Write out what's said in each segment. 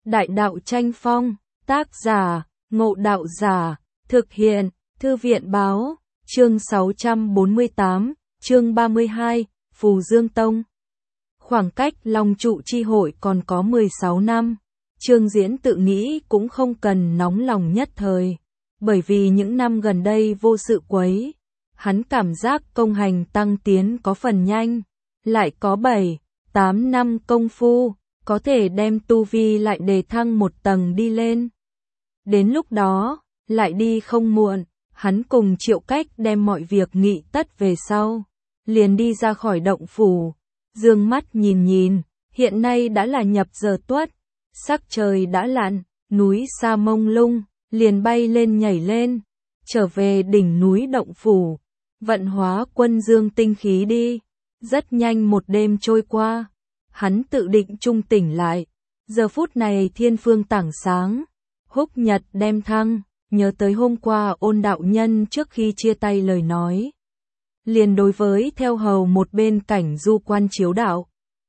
Đại đạo tranh phong, tác giả, Ngộ Đạo Giả, thực hiện, Thư viện báo, chương 648, chương 32, Phù Dương Tông. Khoảng cách Long Trụ Chi Hội còn có 16 năm, Trương Diễn tự nghĩ cũng không cần nóng lòng nhất thời, bởi vì những năm gần đây vô sự quấy, hắn cảm giác công hành tăng tiến có phần nhanh, lại có 7-8 năm công phu, có thể đem tu vi lại đề thăng một tầng đi lên. Đến lúc đó, lại đi không muộn, hắn cùng Triệu Cách đem mọi việc nghị tất về sau, liền đi ra khỏi động phủ, dương mắt nhìn nhìn, hiện nay đã là nhập giờ tuất, sắc trời đã lặn, núi xa mông lung, liền bay lên nhảy lên, trở về đỉnh núi động phủ, vận hóa quân dương tinh khí đi. Rất nhanh một đêm trôi qua, hắn tự định trung tỉnh lại, giờ phút này thiên phương tảng sáng, húc nhật đem thăng, nhớ tới hôm qua Ôn đạo nhân trước khi chia tay lời nói. Liền đối với theo hầu một bên cảnh du quan chiếu đạo.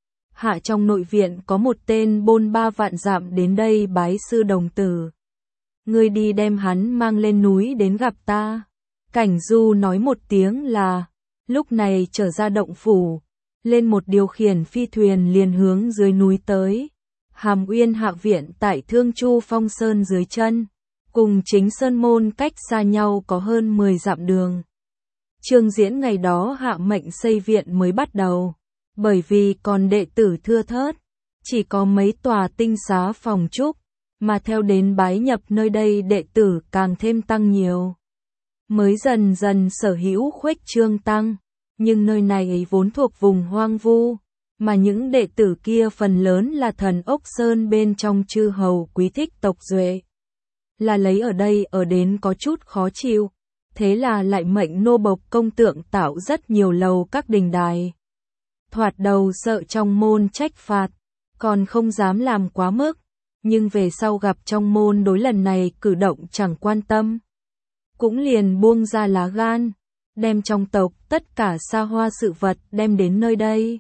Hạ trong nội viện có một tên bôn 3 vạn dặm đến đây bái sư đồng tử. Ngươi đi đem hắn mang lên núi đến gặp ta. Cảnh du nói một tiếng là, lúc này trở ra động phủ, lên một điều khiển phi thuyền liền hướng dưới núi tới. Hàm Uyên hạ viện tại Thương Chu Phong Sơn dưới chân, cùng chính Sơn Môn cách xa nhau có hơn 10 dặm đường. Trương Diễn ngày đó hạ mệnh xây viện mới bắt đầu, bởi vì còn đệ tử thưa thớt, chỉ có mấy tòa tinh xá phòng trúc, mà theo đến bái nhập nơi đây đệ tử càng thêm tăng nhiều. Mới dần dần sở hữu khuếch trương tăng, nhưng nơi này vốn thuộc vùng hoang vu, mà những đệ tử kia phần lớn là thần ốc sơn bên trong chư hầu quý thích tộc duệ. Là lấy ở đây ở đến có chút khó chịu, thế là lại mệnh nô bộc công tượng tạo rất nhiều lầu các đình đài. Thoạt đầu sợ trong môn trách phạt, còn không dám làm quá mức, nhưng về sau gặp trong môn đối lần này cử động chẳng quan tâm. Cũng liền buông ra lá gan, đem trong tộc tất cả xa hoa sự vật đem đến nơi đây.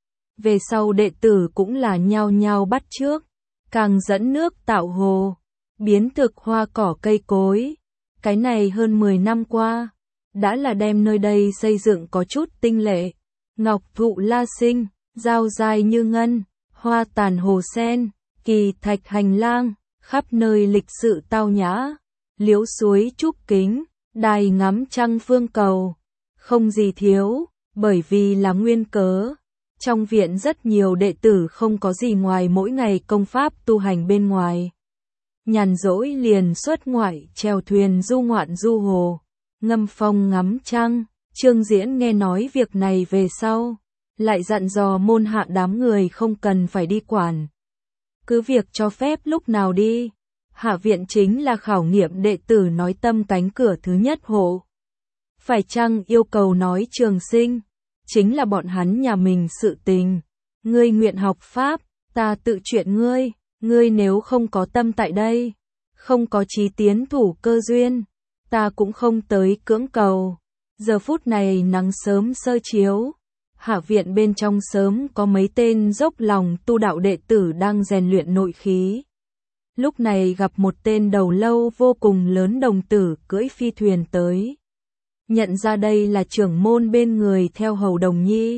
Về sau đệ tử cũng là nhao nhao bắt chước, càng dẫn nước tạo hồ, biến thực hoa cỏ cây cối. Cái này hơn 10 năm qua, đã là đem nơi đây xây dựng có chút tinh lệ. Ngọc thụ la sinh, dao dài như ngân, hoa tàn hồ sen, kỳ thạch hành lang, khắp nơi lịch sự tao nhã, liễu suối trúc kính, đài ngắm trăng phương cầu, không gì thiếu, bởi vì là nguyên cớ. Trong viện rất nhiều đệ tử không có gì ngoài mỗi ngày công pháp tu hành bên ngoài. Nhàn rỗi liền xuất ngoại chèo thuyền du ngoạn du hồ, ngâm phong ngắm trăng. Trương Diễn nghe nói việc này về sau, lại dặn dò môn hạ đám người không cần phải đi quản. Cứ việc cho phép lúc nào đi. Hạ viện chính là khảo nghiệm đệ tử nói tâm cánh cửa thứ nhất hộ. Phải chăng yêu cầu nói trường sinh, chính là bọn hắn nhà mình sự tình. Ngươi nguyện học pháp, ta tự chuyện ngươi, ngươi nếu không có tâm tại đây, không có chí tiến thủ cơ duyên, ta cũng không tới cưỡng cầu. Giờ phút này nắng sớm sơ chiếu, hạ viện bên trong sớm có mấy tên dốc lòng tu đạo đệ tử đang rèn luyện nội khí. Lúc này gặp một tên đầu lâu vô cùng lớn đồng tử cưỡi phi thuyền tới. Nhận ra đây là trưởng môn bên người theo hầu Đồng Nhi.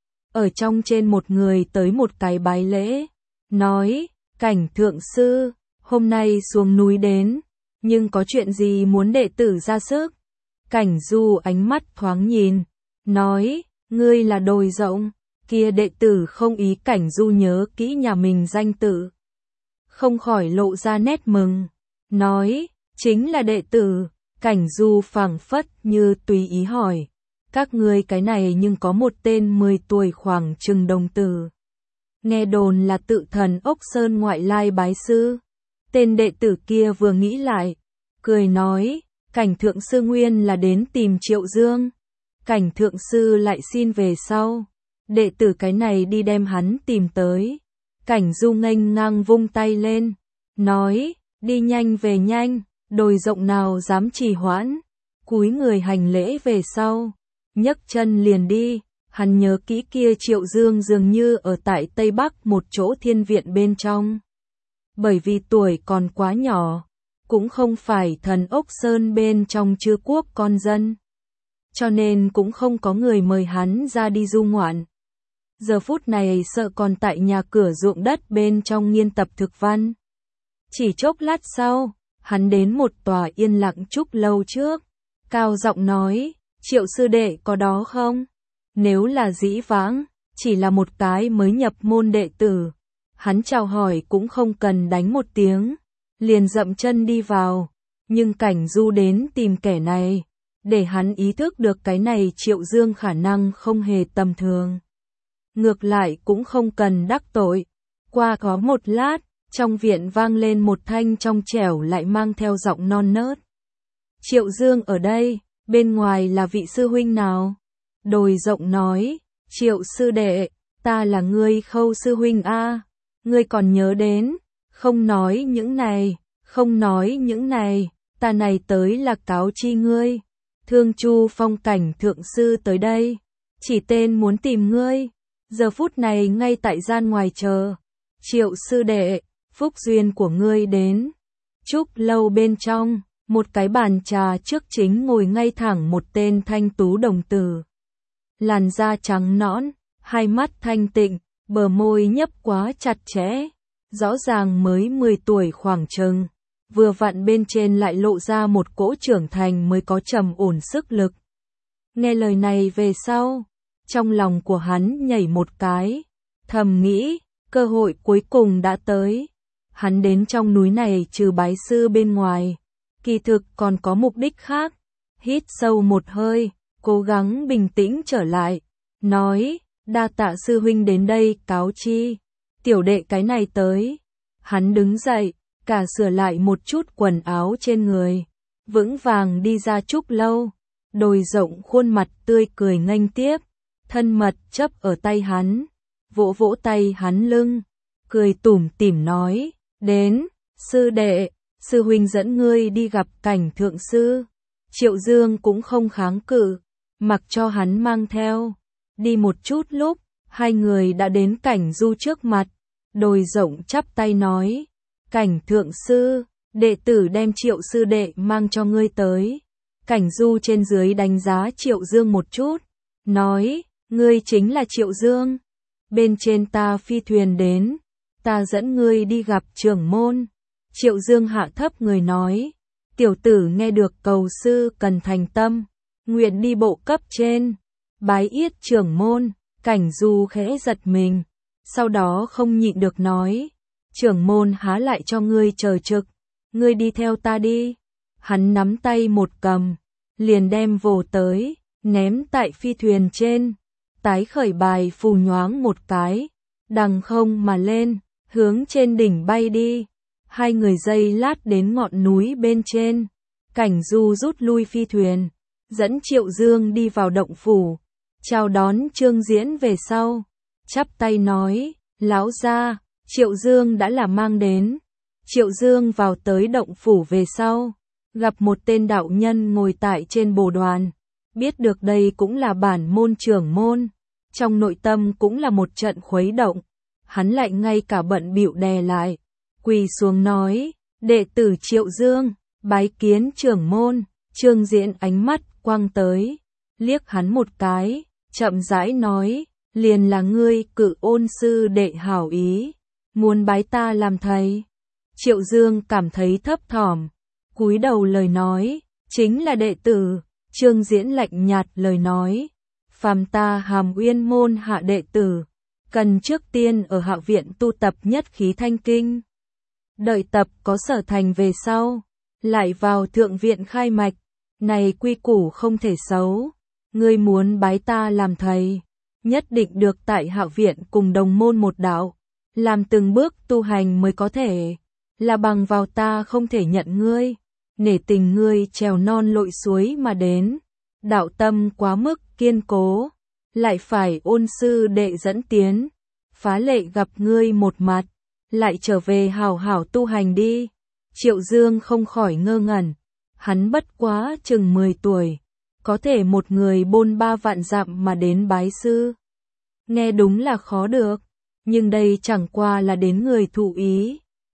Ở trong trên một người tới một cái bái lễ, nói, Cảnh thượng sư, hôm nay xuống núi đến, nhưng có chuyện gì muốn đệ tử ra sức? Cảnh du ánh mắt thoáng nhìn, nói, ngươi là đồi rộng, kia đệ tử không ý. Cảnh du nhớ kỹ nhà mình danh tự, không khỏi lộ ra nét mừng, nói, chính là đệ tử. Cảnh du phảng phất như tùy ý hỏi, các ngươi cái này nhưng có một tên 10 tuổi khoảng chừng đồng tử. Nghe đồn là tự thần ốc sơn ngoại lai bái sư. Tên đệ tử kia vừa nghĩ lại, cười nói, Cảnh thượng sư nguyên là đến tìm Triệu Dương. Cảnh thượng sư lại xin về sau, đệ tử cái này đi đem hắn tìm tới. Cảnh du nghênh ngang vung tay lên, nói, đi nhanh về nhanh, đồi rộng nào dám trì hoãn. Cúi người hành lễ về sau, nhấc chân liền đi. Hắn nhớ kỹ kia Triệu Dương dường như ở tại Tây Bắc một chỗ thiên viện bên trong. bởi vì tuổi còn quá nhỏ, cũng không phải thần ốc sơn bên trong chư quốc con dân. Cho nên cũng không có người mời hắn ra đi du ngoạn. Giờ phút này sợ còn tại nhà cửa ruộng đất bên trong nghiên tập thực văn. Chỉ chốc lát sau, hắn đến một tòa yên lặng trúc lâu trước, cao giọng nói, Triệu sư đệ có đó không? Nếu là dĩ vãng, chỉ là một cái mới nhập môn đệ tử, hắn chào hỏi cũng không cần đánh một tiếng, liền dậm chân đi vào, nhưng Cảnh Du đến tìm kẻ này, để hắn ý thức được cái này Triệu Dương khả năng không hề tầm thường. Ngược lại cũng không cần đắc tội. Qua có một lát, trong viện vang lên một thanh trong trẻo lại mang theo giọng non nớt. Triệu Dương ở đây, bên ngoài là vị sư huynh nào? Đồi rộng nói, Triệu sư đệ, ta là ngươi Khâu sư huynh a, ngươi còn nhớ đến, không nói những này, ta này tới là cáo chi ngươi. Thương Chu Phong Cảnh thượng sư tới đây, chỉ tên muốn tìm ngươi, giờ phút này ngay tại gian ngoài chờ. Triệu sư đệ, phúc duyên của ngươi đến. Trúc lâu bên trong, một cái bàn trà trước chính ngồi ngay thẳng một tên thanh tú đồng tử. Làn da trắng nõn, hai mắt thanh tịnh, bờ môi nhấp quá chặt chẽ, rõ ràng mới 10 tuổi khoảng chừng. Vừa vặn bên trên lại lộ ra một cỗ trưởng thành mới có trầm ổn sức lực. Nghe lời này về sau, trong lòng của hắn nhảy một cái, thầm nghĩ, cơ hội cuối cùng đã tới. Hắn đến trong núi này trừ bái sư bên ngoài, kỳ thực còn có mục đích khác. Hít sâu một hơi, cố gắng bình tĩnh trở lại, nói, đa tạ sư huynh đến đây cáo chi, tiểu đệ cái này tới. Hắn đứng dậy, cả sửa lại một chút quần áo trên người, vững vàng đi ra trúc lâu, đồi rộng khuôn mặt tươi cười nghênh tiếp, thân mật chấp ở tay hắn, vỗ vỗ tay hắn lưng, cười tủm tỉm nói, đến, sư đệ, sư huynh dẫn ngươi đi gặp Cảnh thượng sư. Triệu Dương cũng không kháng cự, mặc cho hắn mang theo. Đi một chút lúc, hai người đã đến Cảnh Du trước mặt, đồi rộng chắp tay nói, Cảnh thượng sư, đệ tử đem Triệu sư đệ mang cho ngươi tới. Cảnh Du trên dưới đánh giá Triệu Dương một chút, nói, ngươi chính là Triệu Dương. Bên trên ta phi thuyền đến, ta dẫn ngươi đi gặp trưởng môn. Triệu Dương hạ thấp người nói, tiểu tử nghe được cầu sư cần thành tâm, nguyện đi bộ cấp trên, bái yết trưởng môn. Cảnh Du khẽ giật mình, sau đó không nhịn được nói, trưởng môn há lại cho ngươi chờ trực, ngươi đi theo ta đi. Hắn nắm tay một cầm, liền đem vồ tới, ném tại phi thuyền trên, tái khởi bài phù nhoáng một cái, đằng không mà lên, hướng trên đỉnh bay đi. Hai người giây lát đến ngọn núi bên trên, Cảnh Du rút lui phi thuyền, dẫn Triệu Dương đi vào động phủ, chào đón Trương Diễn về sau, chắp tay nói, lão gia, Triệu Dương đã là mang đến. Triệu Dương vào tới động phủ về sau, gặp một tên đạo nhân ngồi tại trên bồ đoàn, biết được đây cũng là bản môn trưởng môn, trong nội tâm cũng là một trận khuấy động, hắn lại ngay cả bận bịu đè lại, quỳ xuống nói, đệ tử Triệu Dương, bái kiến trưởng môn. Trương Diễn ánh mắt quang tới, liếc hắn một cái, chậm rãi nói, liền là ngươi Cự Ôn sư đệ hảo ý, muốn bái ta làm thầy. Triệu Dương cảm thấy thấp thỏm, cúi đầu lời nói, chính là đệ tử. Trương Diễn lạnh nhạt lời nói, phàm ta Hàm Uyên môn hạ đệ tử, cần trước tiên ở hạ viện tu tập nhất khí thanh kinh. Đợi tập có sở thành về sau, lại vào thượng viện khai mạch, này quy củ không thể xấu. Ngươi muốn bái ta làm thầy, nhất định được tại hạ viện cùng đồng môn một đạo, làm từng bước tu hành mới có thể, là bằng vào ta không thể nhận ngươi, nể tình ngươi trèo non lội suối mà đến, đạo tâm quá mức kiên cố, lại phải ôn sư đệ dẫn tiến, phá lệ gặp ngươi một mặt, lại trở về hào hảo tu hành đi. Triệu Dương không khỏi ngơ ngẩn, hắn bất quá chừng 10 tuổi, có thể một người bôn 3 vạn dặm mà đến bái sư. Nghe đúng là khó được, nhưng đây chẳng qua là đến người thụ ý,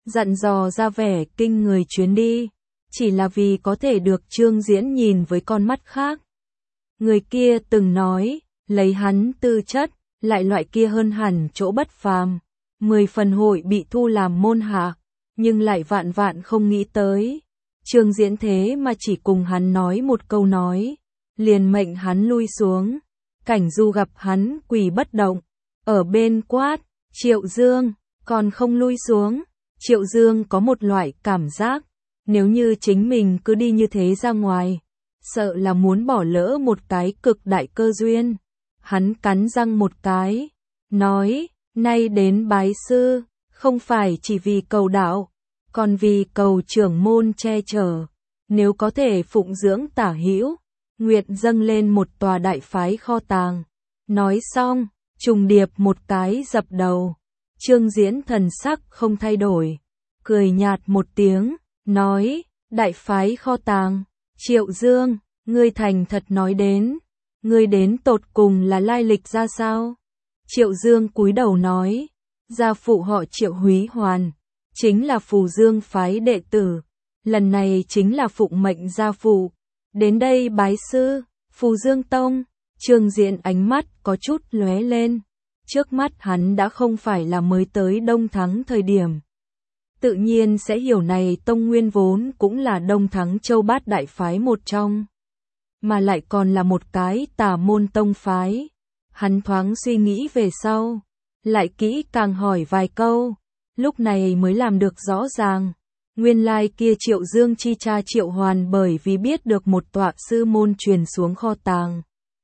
dặn dò ra vẻ kinh người chuyến đi, chỉ là vì có thể được Trương Diễn nhìn với con mắt khác. Người kia từng nói, lấy hắn tư chất, lại loại kia hơn hẳn chỗ bất phàm, 10 phần hội bị thu làm môn hạ, nhưng lại vạn vạn không nghĩ tới. Trương Diễn thế mà chỉ cùng hắn nói một câu nói, liền mệnh hắn lui xuống. Cảnh Du gặp hắn quỳ bất động, ở bên quát, Triệu Dương, còn không lui xuống. Triệu Dương có một loại cảm giác, nếu như chính mình cứ đi như thế ra ngoài, sợ là muốn bỏ lỡ một cái cực đại cơ duyên. Hắn cắn răng một cái, nói, nay đến bái sư, không phải chỉ vì cầu đạo, còn vì cầu trưởng môn che chở. Nếu có thể phụng dưỡng Tả Hữu, nguyện dâng lên một tòa đại phái kho tàng. Nói xong, trùng điệp một cái dập đầu. Trương Diễn thần sắc không thay đổi, cười nhạt một tiếng, nói, đại phái kho tàng. Triệu Dương, ngươi thành thật nói đến, ngươi đến tột cùng là lai lịch ra sao? Triệu Dương cúi đầu nói, gia phụ họ Triệu Húy Hoàn, chính là Phù Dương phái đệ tử, lần này chính là phụng mệnh gia phụ, đến đây bái sư, Phù Dương Tông. Trương Diễn ánh mắt có chút lóe lên, trước mắt hắn đã không phải là mới tới Đông Thắng thời điểm. Tự nhiên sẽ hiểu này tông nguyên vốn cũng là Đông Thắng Châu Bát đại phái một trong, mà lại còn là một cái tà môn tông phái. Hắn thoáng suy nghĩ về sau, lại kỹ càng hỏi vài câu, lúc này mới làm được rõ ràng. Nguyên lai kia Triệu Dương chi cha Triệu Hoàn bởi vì biết được một tọa sư môn truyền xuống kho tàng,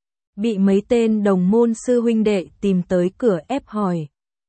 bị mấy tên đồng môn sư huynh đệ tìm tới cửa ép hỏi.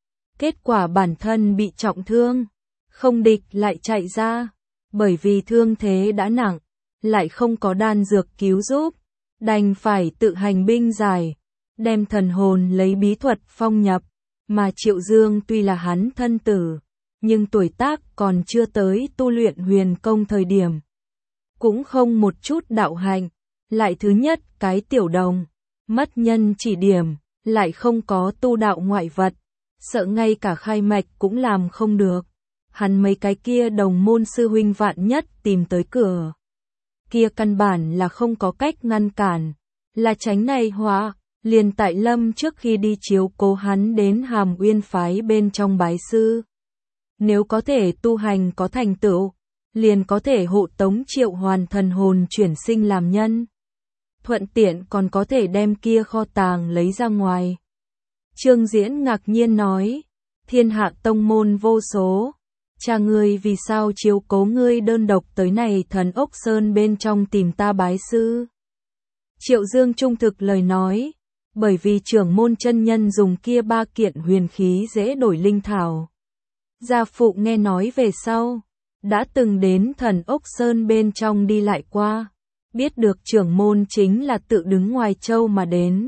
Kết quả bản thân bị trọng thương, không địch lại chạy ra, bởi vì thương thế đã nặng, lại không có đan dược cứu giúp, đành phải tự hành binh giải, đem thần hồn lấy bí thuật phong nhập, mà Triệu Dương tuy là hắn thân tử, nhưng tuổi tác còn chưa tới tu luyện huyền công thời điểm. Cũng không một chút đạo hạnh, lại thứ nhất cái tiểu đồng, mất nhân chỉ điểm, lại không có tu đạo ngoại vật, sợ ngay cả khai mạch cũng làm không được. Hắn mấy cái kia đồng môn sư huynh vạn nhất tìm tới cửa, kia căn bản là không có cách ngăn cản, là tránh này họa. Liền tại Lâm trước khi đi chiếu cố hắn đến Hàm Uyên phái bên trong bái sư. Nếu có thể tu hành có thành tựu, liền có thể hộ tống Triệu Hoàn thần hồn chuyển sinh làm nhân. Thuận tiện còn có thể đem kia kho tàng lấy ra ngoài. Trương Diễn ngạc nhiên nói, thiên hạ tông môn vô số, cha ngươi vì sao chiếu cố ngươi đơn độc tới này Thần Ốc Sơn bên trong tìm ta bái sư? Triệu Dương trung thực lời nói, bởi vì trưởng môn chân nhân dùng kia 3 kiện huyền khí dễ đổi linh thảo. Gia phụ nghe nói về sau, đã từng đến Thần Ốc Sơn bên trong đi lại qua, biết được trưởng môn chính là tự đứng ngoài châu mà đến.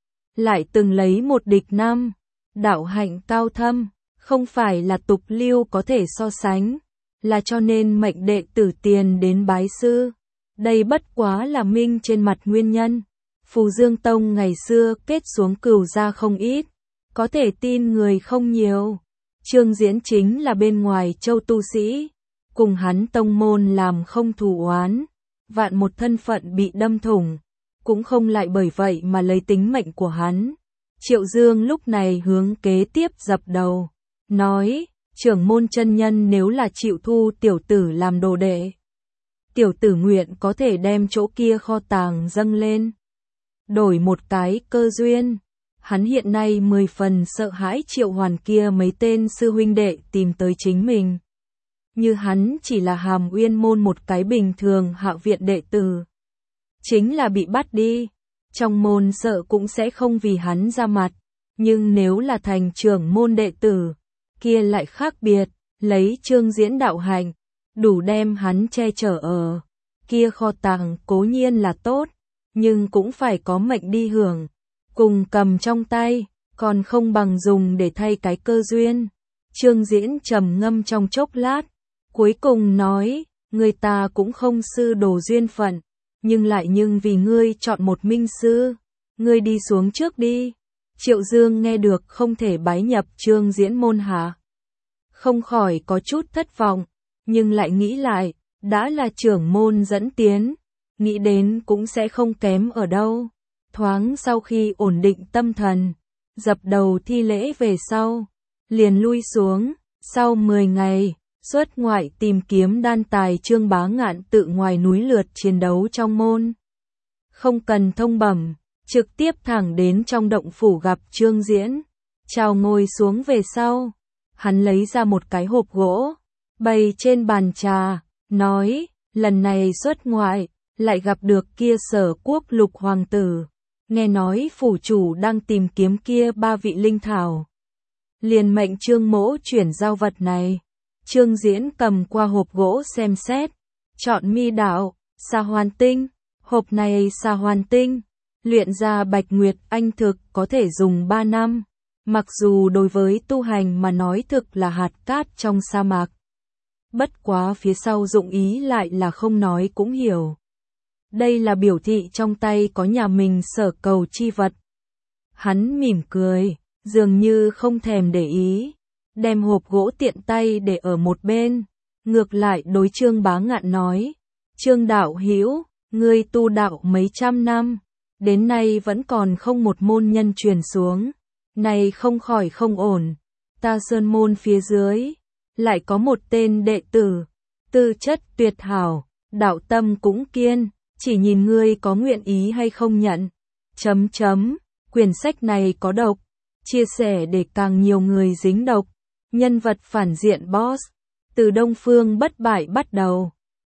Lại từng lấy một địch năm, đạo hạnh cao thâm, không phải là tục lưu có thể so sánh, là cho nên mệnh đệ tử tiền đến bái sư. Đây bất quá là minh trên mặt nguyên nhân. Phù Dương Tông ngày xưa kết xuống cửu gia không ít, có thể tin người không nhiều. Trương Diễn chính là bên ngoài châu tu sĩ, cùng hắn tông môn làm không thù oán, vạn một thân phận bị đâm thủng, cũng không lại bởi vậy mà lấy tính mệnh của hắn. Triệu Dương lúc này hướng kế tiếp dập đầu, nói, trưởng môn chân nhân nếu là chịu thu tiểu tử làm đồ đệ, tiểu tử nguyện có thể đem chỗ kia kho tàng dâng lên, đổi một cái cơ duyên. Hắn hiện nay 10 phần sợ hãi Triệu Hoàn kia mấy tên sư huynh đệ tìm tới chính mình. Như hắn chỉ là Hàm Uyên môn một cái bình thường hạ viện đệ tử, chính là bị bắt đi, trong môn sợ cũng sẽ không vì hắn ra mặt, nhưng nếu là thành trưởng môn đệ tử, kia lại khác biệt, lấy Trương Diễn đạo hạnh, đủ đem hắn che chở ở. Kia kho tàng cố nhiên là tốt, nhưng cũng phải có mệnh đi hưởng, cùng cầm trong tay, còn không bằng dùng để thay cái cơ duyên. Trương Diễn trầm ngâm trong chốc lát, cuối cùng nói, người ta cũng không sư đồ duyên phận, nhưng vì ngươi chọn một minh sư, ngươi đi xuống trước đi. Triệu Dương nghe được không thể bái nhập Trương Diễn môn hạ. không khỏi có chút thất vọng, nhưng lại nghĩ lại, đã là trưởng môn dẫn tiến, nghĩ đến cũng sẽ không kém ở đâu. Thoáng sau khi ổn định tâm thần, dập đầu thi lễ về sau, liền lui xuống. Sau 10 ngày, xuất ngoại tìm kiếm đan tài, Trương Bá Ngạn tự ngoài núi lượt chiến đấu trong môn. Không cần thông bẩm, trực tiếp thẳng đến trong động phủ gặp Trương Diễn. Chào ngồi xuống về sau, hắn lấy ra một cái hộp gỗ, bày trên bàn trà, nói, lần này xuất ngoại, lại gặp được kia Sở Quốc Lục hoàng tử, nghe nói phủ chủ đang tìm kiếm kia 3 vị linh thảo. Liền mệnh Trương Mỗ chuyển giao vật này. Trương Diễn cầm qua hộp gỗ xem xét, chọn mi đạo, Xà Hoàn Tinh, hộp này Xà Hoàn Tinh, luyện ra Bạch Nguyệt Anh thực có thể dùng 3 năm. Mặc dù đối với tu hành mà nói thực là hạt cát trong sa mạc. Bất quá phía sau dụng ý lại là không nói cũng hiểu. Đây là biểu thị trong tay có nhà mình sở cầu chi vật. Hắn mỉm cười, dường như không thèm để ý, đem hộp gỗ tiện tay để ở một bên. Ngược lại đối Trương Bá Ngạn nói, Trương đạo hữu, ngươi tu đạo mấy trăm năm, đến nay vẫn còn không một môn nhân truyền xuống. Này không khỏi không ổn, ta sơn môn phía dưới, lại có một tên đệ tử, tư chất tuyệt hảo, đạo tâm cũng kiên, chỉ nhìn ngươi có nguyện ý hay không nhận. Quyển sách này có độc, chia sẻ để càng nhiều người dính độc. Nhân vật phản diện boss, từ Đông Phương Bất Bại bắt đầu.